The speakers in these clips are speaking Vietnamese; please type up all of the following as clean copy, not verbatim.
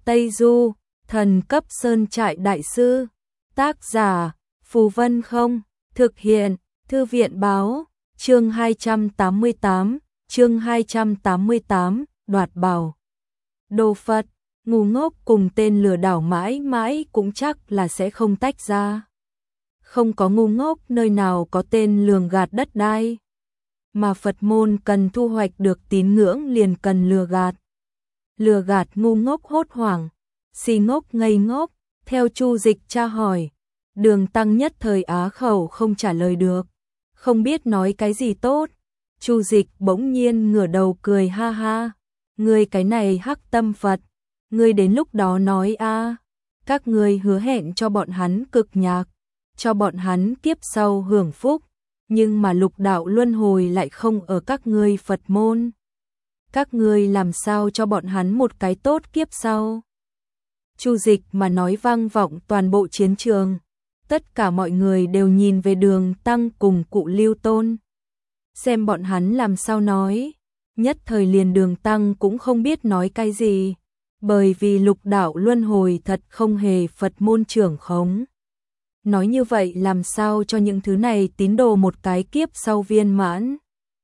Tây Du, thần cấp sơn trại đại sư. Tác giả, Phù Vân Không. Thực hiện, Thư viện Báo. Chương 288, đoạt bảo. Đồ Phật, ngu ngốc cùng tên lừa đảo mãi mãi cũng chắc là sẽ không tách ra. Không có ngu ngốc nơi nào có tên lường gạt đất đai. Mà Phật môn cần thu hoạch được tín ngưỡng liền cần lừa gạt. Lừa gạt ngu ngốc hốt hoảng, si ngốc ngây ngốc, theo Chu Dịch tra hỏi. Đường Tăng nhất thời á khẩu không trả lời được, không biết nói cái gì tốt. Chu Dịch bỗng nhiên ngửa đầu cười ha ha, ngươi cái này hắc tâm Phật, ngươi đến lúc đó nói a, các ngươi hứa hẹn cho bọn hắn cực nhạc, cho bọn hắn kiếp sau hưởng phúc, nhưng mà lục đạo luân hồi lại không ở các ngươi Phật môn. Các ngươi làm sao cho bọn hắn một cái tốt kiếp sau? Chu Dịch mà nói vang vọng toàn bộ chiến trường. Tất cả mọi người đều nhìn về Đường Tăng cùng cụ Lưu Tôn. Xem bọn hắn làm sao nói. Nhất thời liền Đường Tăng cũng không biết nói cái gì. Bởi vì lục đạo luân hồi thật không hề Phật môn trưởng khống. Nói như vậy làm sao cho những thứ này tín đồ một cái kiếp sau viên mãn.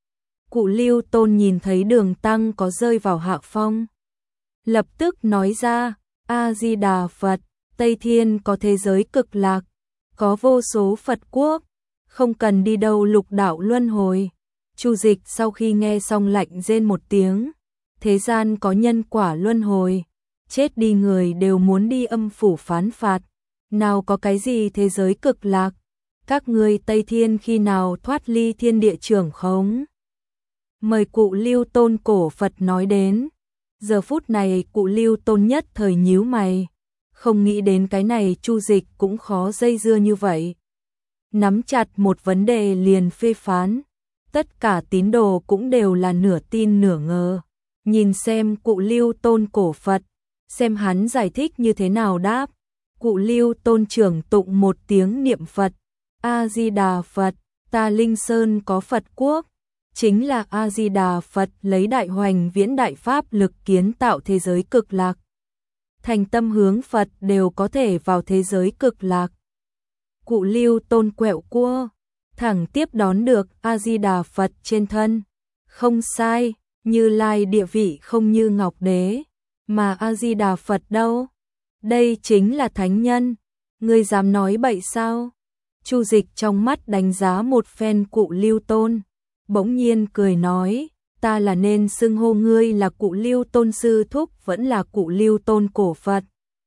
Cụ Lưu Tôn nhìn thấy Đường Tăng có rơi vào hạ phong. Lập tức nói ra, A-di-đà Phật, Tây Thiên có thế giới cực lạc, có vô số Phật quốc, không cần đi đâu lục đạo luân hồi. Chu Dịch sau khi nghe xong lạnh rên một tiếng, thế gian có nhân quả luân hồi, chết đi người đều muốn đi âm phủ phán phạt, nào có cái gì thế giới cực lạc, các ngươi Tây Thiên khi nào thoát ly thiên địa trưởng khống. Mời cụ Lưu Tôn cổ Phật nói đến. Giờ phút này cụ Lưu Tôn nhất thời nhíu mày, không nghĩ đến cái này Chu Dịch cũng khó dây dưa như vậy. Nắm chặt một vấn đề liền phê phán, tất cả tín đồ cũng đều là nửa tin nửa ngờ. Nhìn xem cụ Lưu Tôn cổ Phật, xem hắn giải thích như thế nào đáp. Cụ Lưu Tôn trưởng tụng một tiếng niệm Phật, A-di-đà Phật, ta Linh Sơn có Phật quốc. Chính là A-di-đà Phật lấy đại hoành viễn đại pháp lực kiến tạo thế giới cực lạc. Thành tâm hướng Phật đều có thể vào thế giới cực lạc. Cụ Lưu Tôn quẹo cua, thẳng tiếp đón được A-di-đà Phật trên thân. Không sai, Như Lai địa vị không như Ngọc Đế, mà A-di-đà Phật đâu? Đây chính là thánh nhân, ngươi dám nói bậy sao? Chu Dịch trong mắt đánh giá một phen cụ Lưu Tôn. Bỗng nhiên cười nói, ta là nên xưng hô ngươi là cụ Lưu Tôn sư thúc vẫn là cụ Lưu Tôn cổ Phật.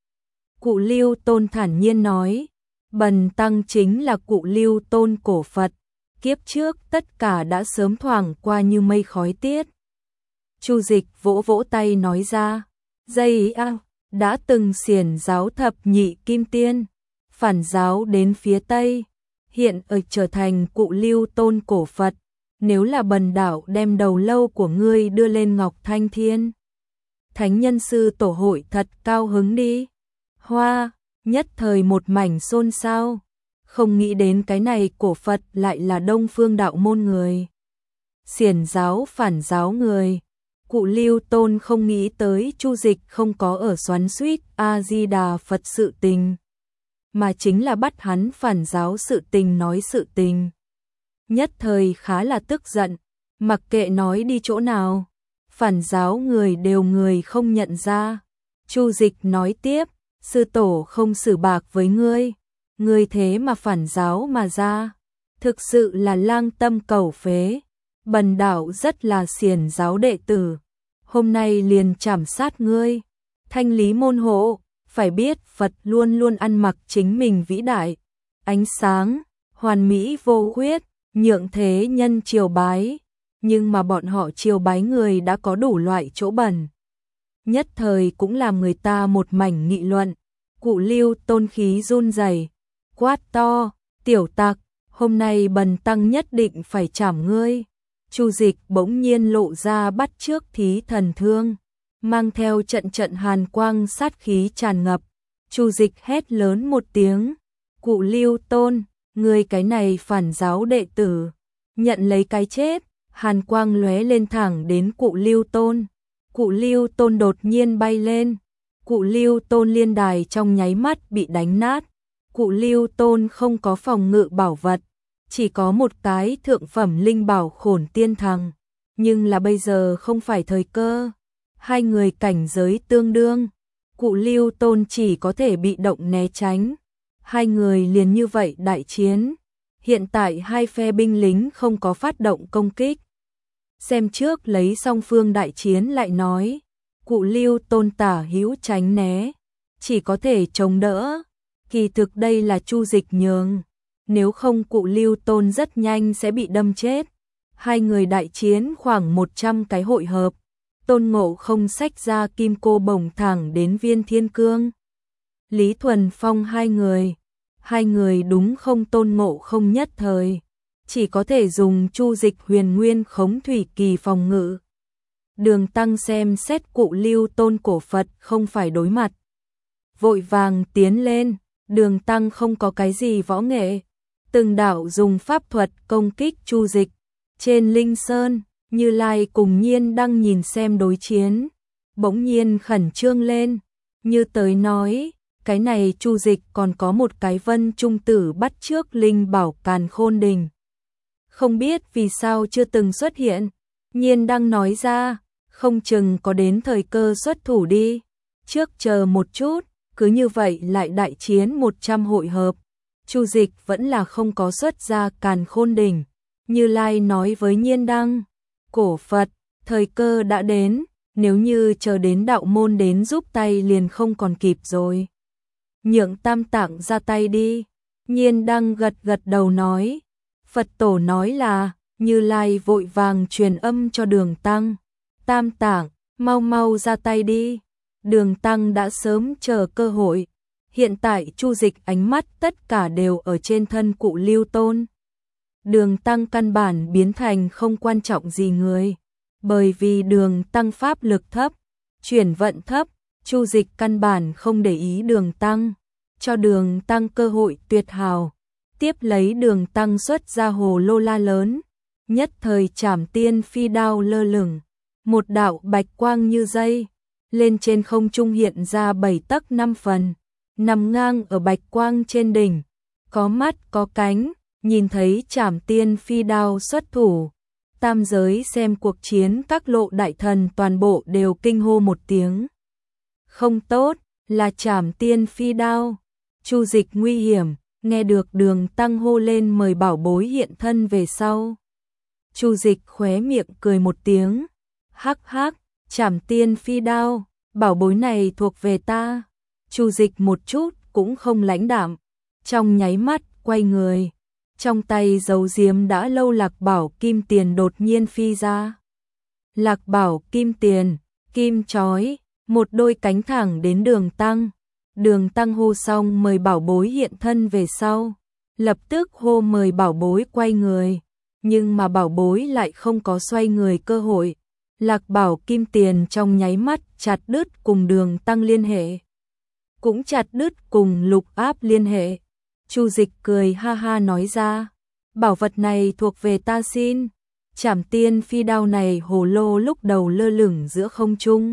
Cụ Lưu Tôn thản nhiên nói, bần tăng chính là cụ Lưu Tôn cổ Phật, kiếp trước tất cả đã sớm thoảng qua như mây khói tiết. Chu Dịch vỗ vỗ tay nói ra, dây đã từng xiển giáo thập nhị kim tiên, phản giáo đến phía Tây, hiện ở trở thành cụ Lưu Tôn cổ Phật. Nếu là bần đạo đem đầu lâu của ngươi đưa lên Ngọc Thanh Thiên, Thánh Nhân Sư Tổ hội thật cao hứng đi. Hoa, nhất thời một mảnh xôn xao, không nghĩ đến cái này cổ Phật lại là Đông Phương đạo môn người. Xiển giáo phản giáo người, cụ Lưu Tôn không nghĩ tới Chu Dịch không có ở xoắn xuýt A-di-đà Phật sự tình, mà chính là bắt hắn phản giáo sự tình nói sự tình. Nhất thời khá là tức giận, mặc kệ nói đi chỗ nào, phản giáo người đều người không nhận ra. Chu Dịch nói tiếp, sư tổ không xử bạc với ngươi thế mà phản giáo mà ra, thực sự là lang tâm cầu phế. Bần đạo rất là xiển giáo đệ tử, hôm nay liền trảm sát ngươi, thanh lý môn hộ. Phải biết Phật luôn luôn ăn mặc chính mình vĩ đại, ánh sáng, hoàn mỹ vô khuyết, nhượng thế nhân triều bái, nhưng mà bọn họ triều bái người đã có đủ loại chỗ bẩn. Nhất thời cũng làm người ta một mảnh nghị luận. Cụ Lưu Tôn khí run rẩy, quát to, tiểu tặc, hôm nay bần tăng nhất định phải trảm ngươi. Chu Dịch bỗng nhiên lộ ra bắt chước thí thần thương, mang theo trận trận hàn quang sát khí tràn ngập. Chu Dịch hét lớn một tiếng, cụ Lưu Tôn, ngươi cái này phản giáo đệ tử, nhận lấy cái chết. Hàn quang lóe lên thẳng đến cụ Lưu Tôn. Cụ Lưu Tôn đột nhiên bay lên, Cụ Lưu Tôn liên đài trong nháy mắt bị đánh nát. Cụ Lưu Tôn không có phòng ngự bảo vật, chỉ có một cái thượng phẩm linh bảo Khổn Tiên Thằng, nhưng là bây giờ không phải thời cơ. Hai người cảnh giới tương đương, Cụ Lưu Tôn chỉ có thể bị động né tránh. Hai người liền như vậy đại chiến. Hiện tại hai phe binh lính không có phát động công kích. Xem trước lấy song phương đại chiến lại nói. Cụ Lưu Tôn tả hữu tránh né, chỉ có thể chống đỡ. Kỳ thực đây là Chu Dịch nhường, nếu không Cụ Lưu Tôn rất nhanh sẽ bị đâm chết. Hai người đại chiến khoảng 100 cái hội hợp. Tôn Ngộ Không xách ra kim cô bổng thẳng đến Viên Thiên Cương. Lý Thuần Phong hai người đúng không, Tôn Ngộ Không nhất thời chỉ có thể dùng Chu Dịch huyền nguyên khống thủy kỳ phòng ngự. Đường Tăng xem xét Cụ Lưu Tôn cổ Phật không phải đối mặt, vội vàng tiến lên. Đường Tăng không có cái gì võ nghệ, từng đạo dùng pháp thuật công kích Chu Dịch. Trên Linh Sơn, Như Lai cùng Nhiên Đăng nhìn xem đối chiến, bỗng nhiên khẩn trương lên, như tới nói, cái này Chu Dịch còn có một cái Vân Trung Tử bắt trước linh bảo Càn Khôn Đình, không biết vì sao chưa từng xuất hiện. Nhiên Đăng nói ra, không chừng có đến thời cơ xuất thủ đi, trước chờ một chút. Cứ như vậy lại đại chiến 100 hội hợp, Chu Dịch vẫn là không có xuất ra Càn Khôn Đỉnh. Như Lai nói với Nhiên Đăng, cổ Phật, thời cơ đã đến, nếu như chờ đến đạo môn đến giúp tay liền không còn kịp rồi. Nhượng Tam Tạng ra tay đi. Nhiên Đăng gật gật đầu nói, Phật tổ nói là. Như Lai vội vàng truyền âm cho Đường Tăng, Tam Tạng, mau mau ra tay đi. Đường Tăng đã sớm chờ cơ hội. Hiện tại Chu Dịch ánh mắt tất cả đều ở trên thân Cụ Lưu Tôn. Đường Tăng căn bản biến thành không quan trọng gì người, bởi vì Đường Tăng pháp lực thấp, chuyển vận thấp, Chu Dịch căn bản không để ý Đường Tăng, cho Đường Tăng cơ hội tuyệt hảo. Tiếp lấy Đường Tăng xuất ra hồ lô la lớn, nhất thời Trảm Tiên Phi đao lơ lửng, một đạo bạch quang như dây lên trên không trung hiện ra 7 tấc 5 phần, nằm ngang ở bạch quang trên đỉnh, có mắt có cánh, nhìn thấy Trảm Tiên Phi đao xuất thủ. Tam giới xem cuộc chiến các lộ đại thần toàn bộ đều kinh hô một tiếng. Không tốt, là Trảm Tiên Phi đao. Chu Dịch nguy hiểm, nghe được Đường Tăng hô lên mời bảo bối hiện thân về sau. Chu Dịch khóe miệng cười một tiếng, hắc hắc, Trảm Tiên Phi đao, bảo bối này thuộc về ta. Chu Dịch một chút cũng không lãnh đạm, trong nháy mắt quay người, trong tay giấu giếm đã lâu Lạc Bảo Kim Tiền đột nhiên phi ra. Lạc Bảo Kim Tiền, kim chói, một đôi cánh thẳng đến Đường Tăng. Đường Tăng hô xong mời bảo bối hiện thân về sau, lập tức hô mời bảo bối quay người, nhưng mà bảo bối lại không có xoay người cơ hội. Lạc Bảo Kim Tiền trong nháy mắt chặt đứt cùng Đường Tăng liên hệ, cũng chặt đứt cùng Lục Áp liên hệ. Chu Dịch cười ha ha nói ra, bảo vật này thuộc về ta xin. Trảm Tiên Phi đao này hồ lô lúc đầu lơ lửng giữa không trung,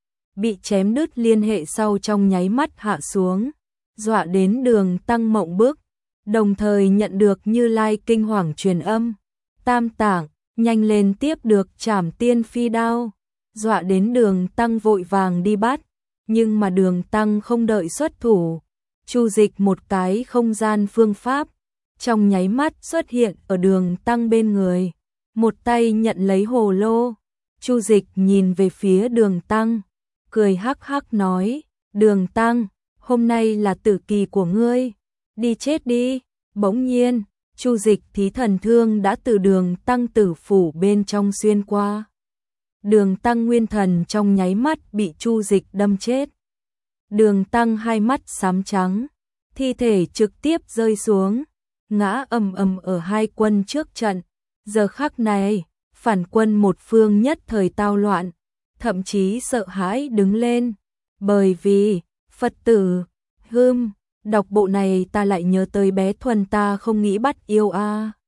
bị chém đứt liên hệ sau trong nháy mắt hạ xuống, dọa đến Đường Tăng mộng bức, đồng thời nhận được Như Lai kinh hoàng truyền âm, Tam Tạng, nhanh lên tiếp được Trảm Tiên Phi đao. Dọa đến Đường Tăng vội vàng đi bắt, nhưng mà Đường Tăng không đợi xuất thủ. Chu Dịch một cái không gian phương pháp, trong nháy mắt xuất hiện ở Đường Tăng bên người, một tay nhận lấy hồ lô. Chu Dịch nhìn về phía Đường Tăng, cười hắc hắc nói, Đường Tăng, hôm nay là tử kỳ của ngươi, đi chết đi. Bỗng nhiên, Chu Dịch thí thần thương đã từ Đường Tăng tử phủ bên trong xuyên qua. Đường Tăng nguyên thần trong nháy mắt bị Chu Dịch đâm chết. Đường Tăng hai mắt xám trắng, thi thể trực tiếp rơi xuống, ngã ầm ầm ở hai quân trước trận. Giờ khắc này, phản quân một phương nhất thời tao loạn, thậm chí sợ hãi đứng lên, bởi vì, Phật tử, đọc bộ này ta lại nhớ tới bé Thuần ta không nghĩ bắt yêu a.